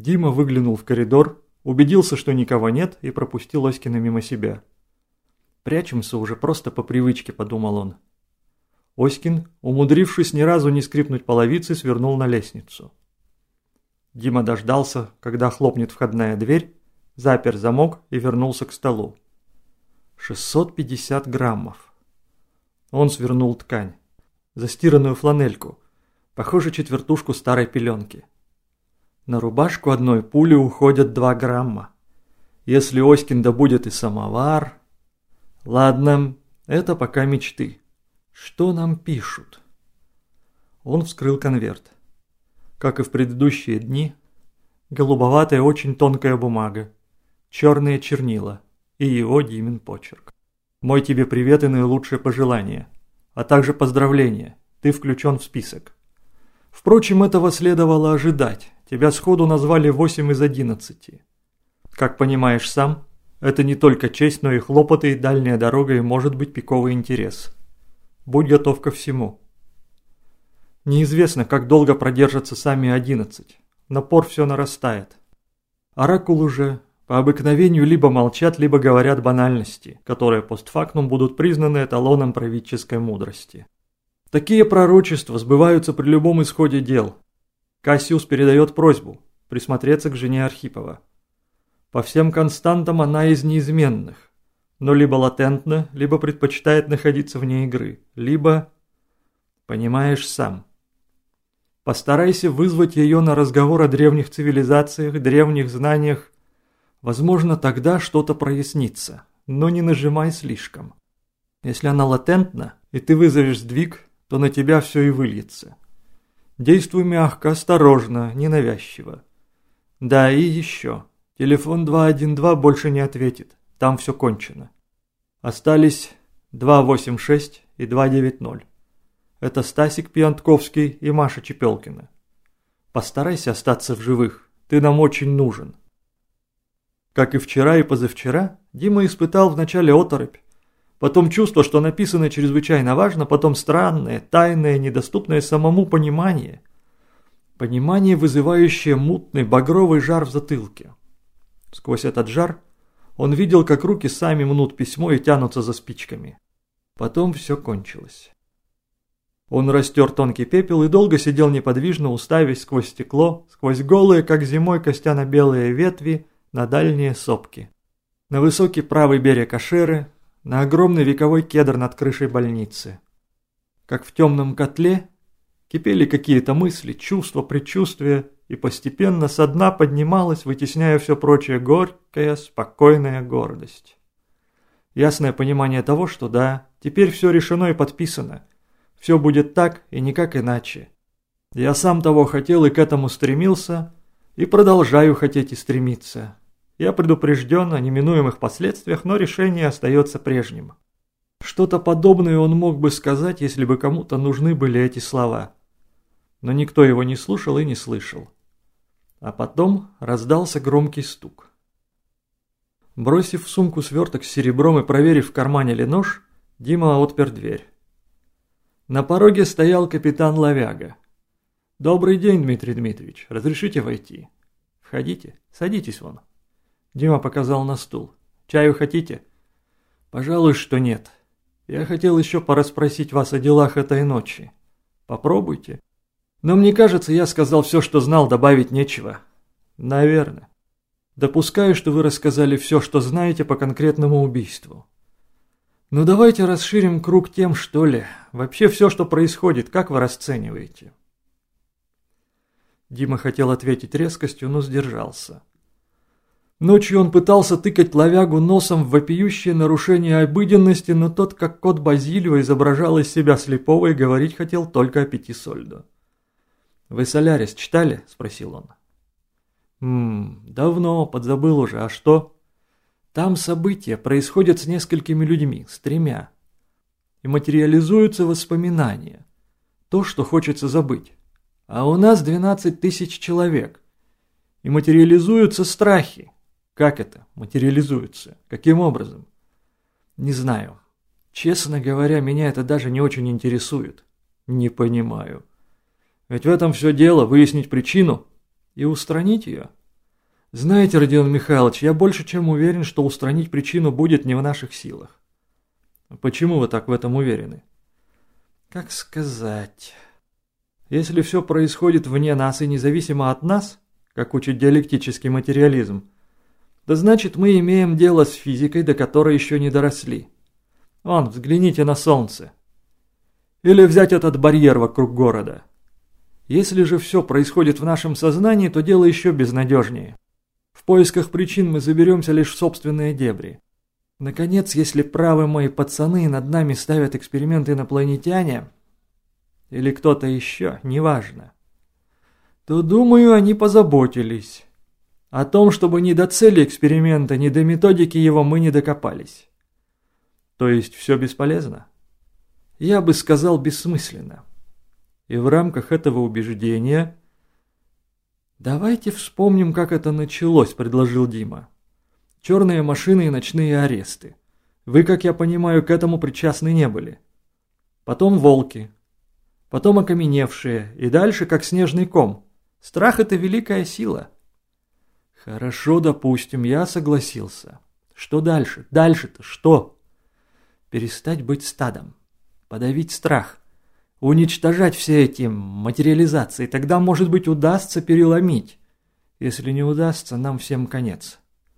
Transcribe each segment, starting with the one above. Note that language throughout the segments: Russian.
Дима выглянул в коридор, убедился, что никого нет, и пропустил Оськина мимо себя. «Прячемся уже просто по привычке», – подумал он. Оськин, умудрившись ни разу не скрипнуть половицы, свернул на лестницу. Дима дождался, когда хлопнет входная дверь, запер замок и вернулся к столу. 650 граммов. Он свернул ткань. Застиранную фланельку. Похоже, четвертушку старой пеленки. На рубашку одной пули уходят 2 грамма. Если Оськин добудет и самовар... Ладно, это пока мечты. Что нам пишут? Он вскрыл конверт. Как и в предыдущие дни, голубоватая очень тонкая бумага, черные чернила и его Димин почерк. Мой тебе привет и наилучшие пожелания, а также поздравления, ты включен в список. Впрочем, этого следовало ожидать, тебя сходу назвали 8 из 11. Как понимаешь сам, это не только честь, но и хлопоты, и дальняя дорога, и может быть пиковый интерес. Будь готов ко всему. Неизвестно, как долго продержатся сами 11. Напор все нарастает. Оракулы же по обыкновению либо молчат, либо говорят банальности, которые постфактум будут признаны эталоном правительской мудрости. Такие пророчества сбываются при любом исходе дел. Кассиус передает просьбу присмотреться к жене Архипова. По всем константам она из неизменных, но либо латентна, либо предпочитает находиться вне игры, либо... Понимаешь сам. Постарайся вызвать ее на разговор о древних цивилизациях, древних знаниях. Возможно, тогда что-то прояснится, но не нажимай слишком. Если она латентна, и ты вызовешь сдвиг, то на тебя все и выльется. Действуй мягко, осторожно, ненавязчиво. Да, и еще. Телефон 212 больше не ответит, там все кончено. Остались 286 и 290. Это Стасик Пьянтковский и Маша Чепелкина. Постарайся остаться в живых, ты нам очень нужен. Как и вчера и позавчера, Дима испытал вначале оторопь, потом чувство, что написано чрезвычайно важно, потом странное, тайное, недоступное самому понимание. Понимание, вызывающее мутный, багровый жар в затылке. Сквозь этот жар он видел, как руки сами мнут письмо и тянутся за спичками. Потом все кончилось. Он растер тонкий пепел и долго сидел неподвижно, уставясь сквозь стекло, сквозь голые, как зимой, костяно-белые ветви, на дальние сопки. На высокий правый берег Ашеры, на огромный вековой кедр над крышей больницы. Как в темном котле кипели какие-то мысли, чувства, предчувствия, и постепенно со дна поднималась, вытесняя все прочее, горькая, спокойная гордость. Ясное понимание того, что да, теперь все решено и подписано. Все будет так и никак иначе. Я сам того хотел и к этому стремился, и продолжаю хотеть и стремиться. Я предупрежден о неминуемых последствиях, но решение остается прежним. Что-то подобное он мог бы сказать, если бы кому-то нужны были эти слова. Но никто его не слушал и не слышал. А потом раздался громкий стук. Бросив в сумку сверток с серебром и проверив в кармане ли нож, Дима отпер дверь. На пороге стоял капитан Ловяга. «Добрый день, Дмитрий Дмитриевич. Разрешите войти?» «Входите. Садитесь вон». Дима показал на стул. «Чаю хотите?» «Пожалуй, что нет. Я хотел еще порасспросить вас о делах этой ночи. Попробуйте. Но мне кажется, я сказал все, что знал, добавить нечего». «Наверное. Допускаю, что вы рассказали все, что знаете по конкретному убийству. Ну давайте расширим круг тем, что ли. Вообще все, что происходит, как вы расцениваете?» Дима хотел ответить резкостью, но сдержался. Ночью он пытался тыкать Ловягу носом в вопиющее нарушение обыденности, но тот, как кот Базилио, изображал из себя слепого и говорить хотел только о Пятисольдо. «Вы «Солярис» читали?» – спросил он. Давно, подзабыл уже. А что?» «Там события происходят с несколькими людьми, с 3. И материализуются воспоминания. То, что хочется забыть. А у нас 12 тысяч человек. И материализуются страхи. Как это материализуются? Каким образом? Не знаю. Честно говоря, меня это даже не очень интересует. Не понимаю. Ведь в этом все дело, выяснить причину и устранить ее. Знаете, Родион Михайлович, я больше чем уверен, что устранить причину будет не в наших силах. Почему вы так в этом уверены? Как сказать? Если все происходит вне нас и независимо от нас, как учит диалектический материализм, то значит мы имеем дело с физикой, до которой еще не доросли. Вон, взгляните на Солнце. Или взять этот барьер вокруг города. Если же все происходит в нашем сознании, то дело еще безнадежнее. В поисках причин мы заберемся лишь в собственные дебри. Наконец, если правы мои пацаны и над нами ставят эксперименты инопланетяне, или кто-то еще, неважно, то, думаю, они позаботились. О том, чтобы ни до цели эксперимента, ни до методики его мы не докопались. То есть все бесполезно? Я бы сказал, бессмысленно. И в рамках этого убеждения... «Давайте вспомним, как это началось», — предложил Дима. «Черные машины и ночные аресты. Вы, как я понимаю, к этому причастны не были. Потом волки. Потом окаменевшие. И дальше, как снежный ком. Страх — это великая сила». «Хорошо, допустим, я согласился. Что дальше? Дальше-то что?» «Перестать быть стадом. Подавить страх. Уничтожать все эти материализации, тогда, может быть, удастся переломить. Если не удастся, нам всем конец.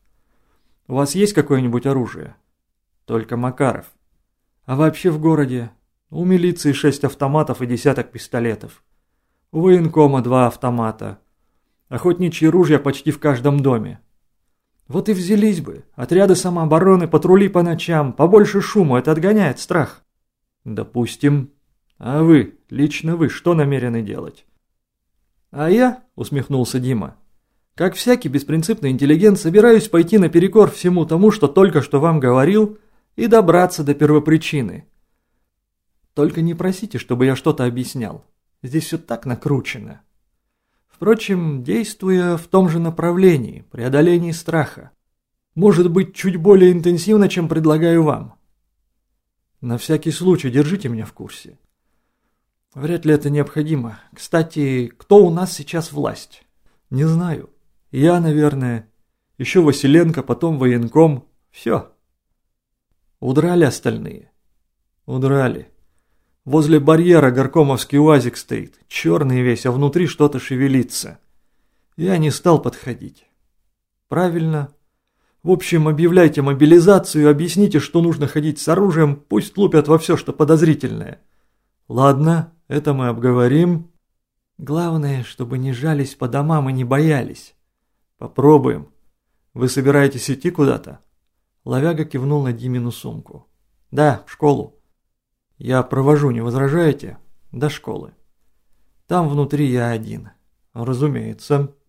У вас есть какое-нибудь оружие? Только Макаров. А вообще в городе? У милиции 6 автоматов и десяток пистолетов. У военкома 2 автомата. Охотничьи ружья почти в каждом доме. Вот и взялись бы. Отряды самообороны, патрули по ночам, побольше шума, это отгоняет страх. Допустим. А вы, лично вы, что намерены делать? А я, усмехнулся Дима, как всякий беспринципный интеллигент, собираюсь пойти наперекор всему тому, что только что вам говорил, и добраться до первопричины. Только не просите, чтобы я что-то объяснял. Здесь все так накручено. Впрочем, действуя в том же направлении, преодолении страха, может быть, чуть более интенсивно, чем предлагаю вам. На всякий случай держите меня в курсе. Вряд ли это необходимо. Кстати, кто у нас сейчас власть? Не знаю. Я, наверное. Еще Василенко, потом военком. Все. Удрали остальные? Удрали. Возле барьера горкомовский УАЗик стоит. Черный весь, а внутри что-то шевелится. Я не стал подходить. Правильно. В общем, объявляйте мобилизацию, объясните, что нужно ходить с оружием, пусть лупят во все, что подозрительное. Ладно. Это мы обговорим. Главное, чтобы не жались по домам и не боялись. Попробуем. Вы собираетесь идти куда-то? Ловяга кивнул на Димину сумку. Да, в школу. Я провожу, не возражаете? До школы. Там внутри я один. Разумеется.